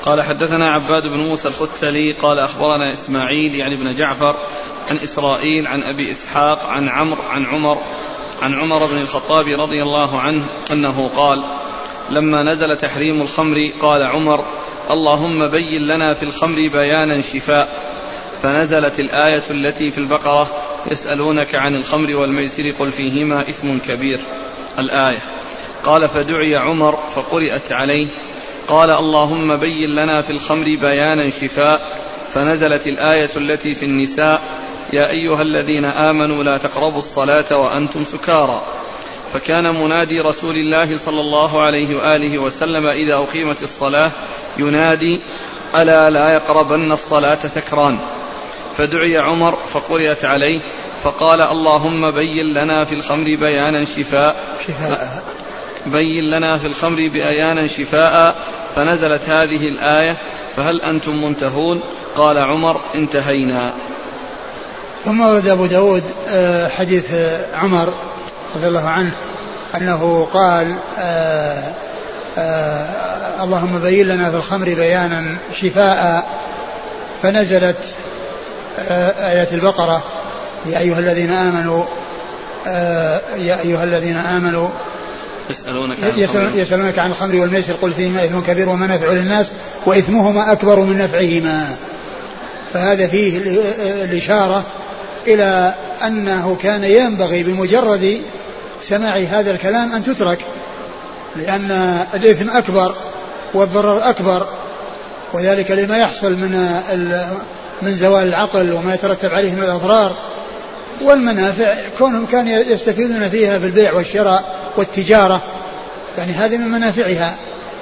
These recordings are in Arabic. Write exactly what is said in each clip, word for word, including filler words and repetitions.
قال حدثنا عباد بن موسى الختلي قال أخبرنا إسماعيل يعني بن جعفر عن إسرائيل عن أبي إسحاق عن عمرو عن عمر عن عمر بن الخطاب رضي الله عنه أنه قال لما نزل تحريم الخمر قال عمر اللهم بين لنا في الخمر بيانا شفاء، فنزلت الآية التي في البقرة يسألونك عن الخمر والميسر قل فيهما إثم كبير الآية. قال فدعي عمر فقرئت عليه قال اللهم بين لنا في الخمر بيانا شفاء، فنزلت الآية التي في النساء يا أيها الذين آمنوا لا تقربوا الصلاة وأنتم سكارى. فكان منادي رسول الله صلى الله عليه وآله وسلم إذا أقيمت الصلاة ينادي ألا لا يقربن الصلاة سكران. فدعي عمر فقرئت عليه فقال اللهم بين لنا في الخمر بيانا شفاء شفاء بين لنا في الخمر بيانا شفاء، فنزلت هذه الآية فهل أنتم منتهون؟ قال عمر انتهينا. ثم ورد أبو داود حديث عمر رضي الله عنه أنه قال آآ آآ اللهم بين لنا في الخمر بيانا شفاء، فنزلت آية البقرة يا أيها الذين آمنوا يا أيها الذين آمنوا يسألونك عن, يسألونك عن الخمر والميسر قل فيهما إثم كبير ومنافع للناس وإثمهما أكبر من نفعهما. فهذا فيه الإشارة إلى أنه كان ينبغي بمجرد سماع هذا الكلام أن تترك، لأن الإثم أكبر والضرر أكبر، وذلك لما يحصل من من زوال العقل وما يترتب عليه من الأضرار، والمنافع كونهم كانوا يستفيدون فيها في البيع والشراء والتجارة، يعني هذه من منافعها.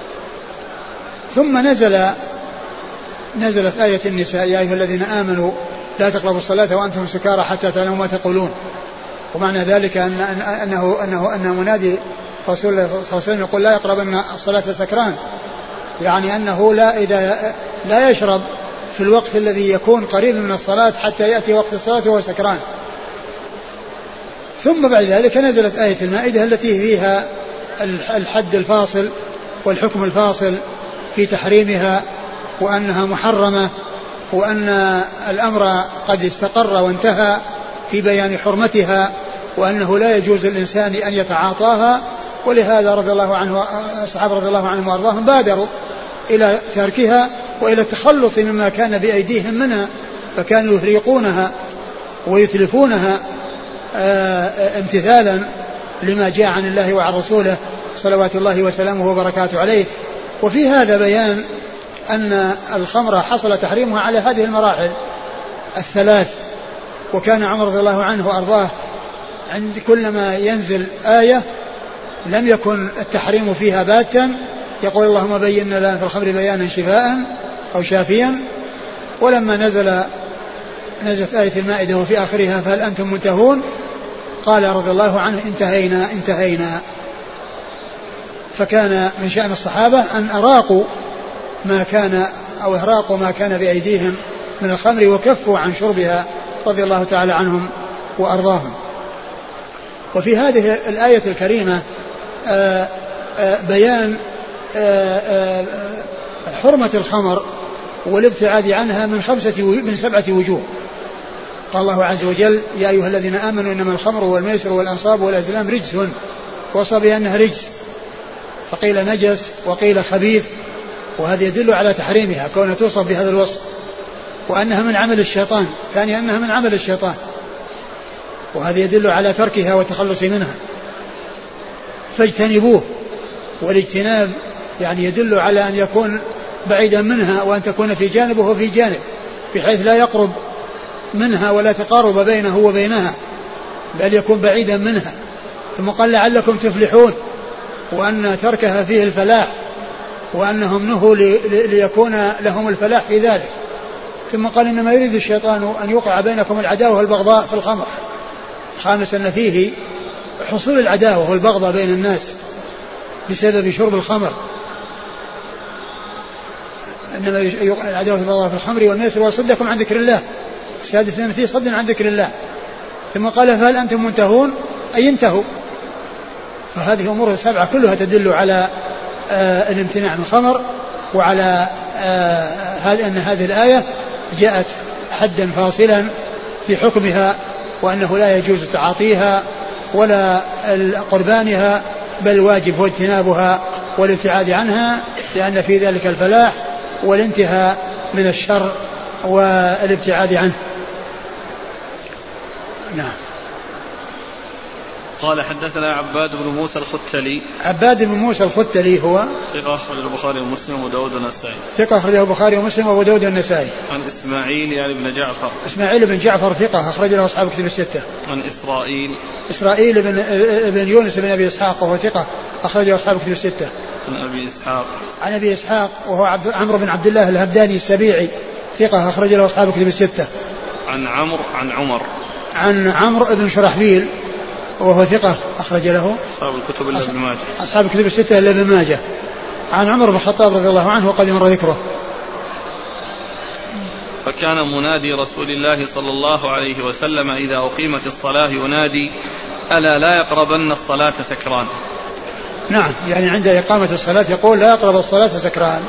ثم نزل نزلت آية النساء يا أيها الذين آمنوا لا تقربوا الصلاة وأنتم سكارى حتى تعلموا ما تقولون. ومعنى ذلك أن أنه أنه أن منادي رسول الله صلى الله عليه وسلم يقول لا يقربن الصلاة سكران، يعني أنه لا إذا لا يشرب في الوقت الذي يكون قريب من الصلاة حتى يأتي وقت الصلاة وهو سكران. ثم بعد ذلك نزلت آية المائدة التي فيها الحد الفاصل والحكم الفاصل في تحريمها، وأنها محرمة، وأن الأمر قد استقر وانتهى في بيان حرمتها، وأنه لا يجوز للإنسان أن يتعاطاها. ولهذا رضي الله عنه الصحابة رضي الله عنهم وأرضاهم بادروا إلى تركها وإلى التخلص مما كان بأيديهم منها، فكانوا يفريقونها ويتلفونها امتثالا لما جاء عن الله وعن رسوله صلوات الله وسلامه وبركاته عليه. وفي هذا بيان أن الخمر حصل تحريمها على هذه المراحل الثلاث. وكان عمر رضي الله عنه وأرضاه عند كلما ينزل آية لم يكن التحريم فيها باتا يقول اللهم بين لنا في الخمر بيانا شفاء أو شافيا. ولما نزل نزلت آية المائدة وفي آخرها فهل أنتم منتهون قال رضي الله عنه انتهينا انتهينا. فكان من شأن الصحابة أن أراقوا ما كان أو إهراقوا ما كان بأيديهم من الخمر وكفوا عن شربها رضي الله تعالى عنهم وأرضاهم. وفي هذه الآية الكريمة آآ آآ بيان آآ حرمة الخمر والابتعاد عنها من خمسة من سبعة وجوه. قال الله عز وجل يا أيها الذين آمنوا إنما الخمر والميسر والأنصاب والأزلام رجس، وصى بأنها رجس، فقيل نجس وقيل خبيث، وهذا يدل على تحريمها كونها توصف بهذا الوصف، وأنها من عمل الشيطان، ثانيا أنها من عمل الشيطان، وهذا يدل على تركها والتخلص منها. فاجتنبوه، والاجتناب يعني يدل على أن يكون بعيدا منها وأن تكون في جانبه وفي جانب، بحيث لا يقرب منها ولا تقارب بينه وبينها، بل يكون بعيدا منها. ثم قال لعلكم تفلحون، وأن تركها فيه الفلاح، وأنهم نهوا ليكون لهم الفلاح في ذلك. ثم قال إنما يريد الشيطان أن يوقع بينكم العداوة والبغضاء في الخمر، خامسا أن فيه حصول العداوة والبغضاء بين الناس بسبب شرب الخمر، إنما يوقع العداوة والبغضاء في الخمر والميسر وصدكم عن ذكر الله، سادسا أن فيه صد عن ذكر الله. ثم قال فهل أنتم منتهون أي انتهوا. فهذه أمور سبعة كلها تدل على آه الامتناع من الخمر، وعلى هذا أن هذه الآية جاءت حدا فاصلا في حكمها، وأنه لا يجوز تعاطيها ولا قربانها، بل واجب هو اجتنابها والابتعاد عنها، لأن في ذلك الفلاح والانتهاء من الشر والابتعاد عنه. نعم. قال حدثنا عباد بن موسى الختلي. عباد بن موسى الختلي هو ثقة أخرجه البخاري ومسلم وداود والنسائي. ثقة أخرجه البخاري ومسلم وداود والنسائي. عن إسماعيل يعني بن جعفر. إسماعيل بن جعفر ثقة أخرج له أصحاب كتب الستة. عن إسرائيل. إسرائيل بن بن يونس بن أبي إسحاق وهو ثقة أخرج له أصحاب كتب الستة. عن أبي إسحاق. عن أبي إسحاق وهو عبد عمرو بن عبد الله الهمداني السبيعي ثقة أخرج له أصحاب كتب الستة. عن عمرو عن عمر. عن عمرو بن شرحبيل وهو ثقة أخرج له أصحاب الكتب إلا ابن ماجه. أصحاب الكتب الستة إلا ابن ماجه. عن عمر بن الخطاب رضي الله عنه وقد مر ذكره. فكان منادي رسول الله صلى الله عليه وسلم إذا أقيمت الصلاة ينادي ألا لا يقربن الصلاة سكران. نعم، يعني عند إقامة الصلاة يقول لا يقرب الصلاة سكران.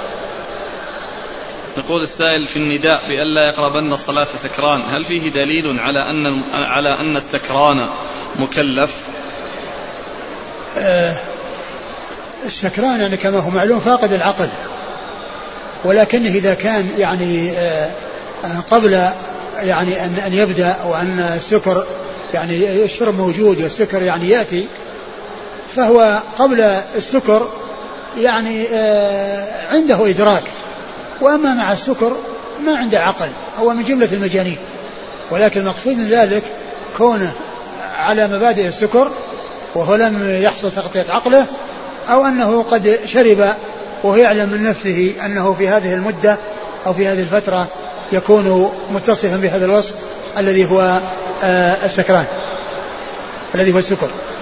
يقول السائل في النداء بألا يقربن الصلاة سكران، هل فيه دليل على أن على أن السكران مكلف؟ آه السكران يعني كما هو معلوم فاقد العقل، ولكنه إذا كان يعني آه قبل يعني أن أن يبدأ وأن السكر يعني الشرب موجود والسكر يعني يأتي، فهو قبل السكر يعني آه عنده إدراك، وأما مع السكر ما عنده عقل، هو من جملة المجانين. ولكن المقصود من ذلك كونه على مبادئ السكر وهو لم يحصل تغطية عقله، أو أنه قد شرب وهو يعلم من نفسه أنه في هذه المدة أو في هذه الفترة يكون متصفا بهذا الوصف الذي هو آه السكران الذي هو السكر.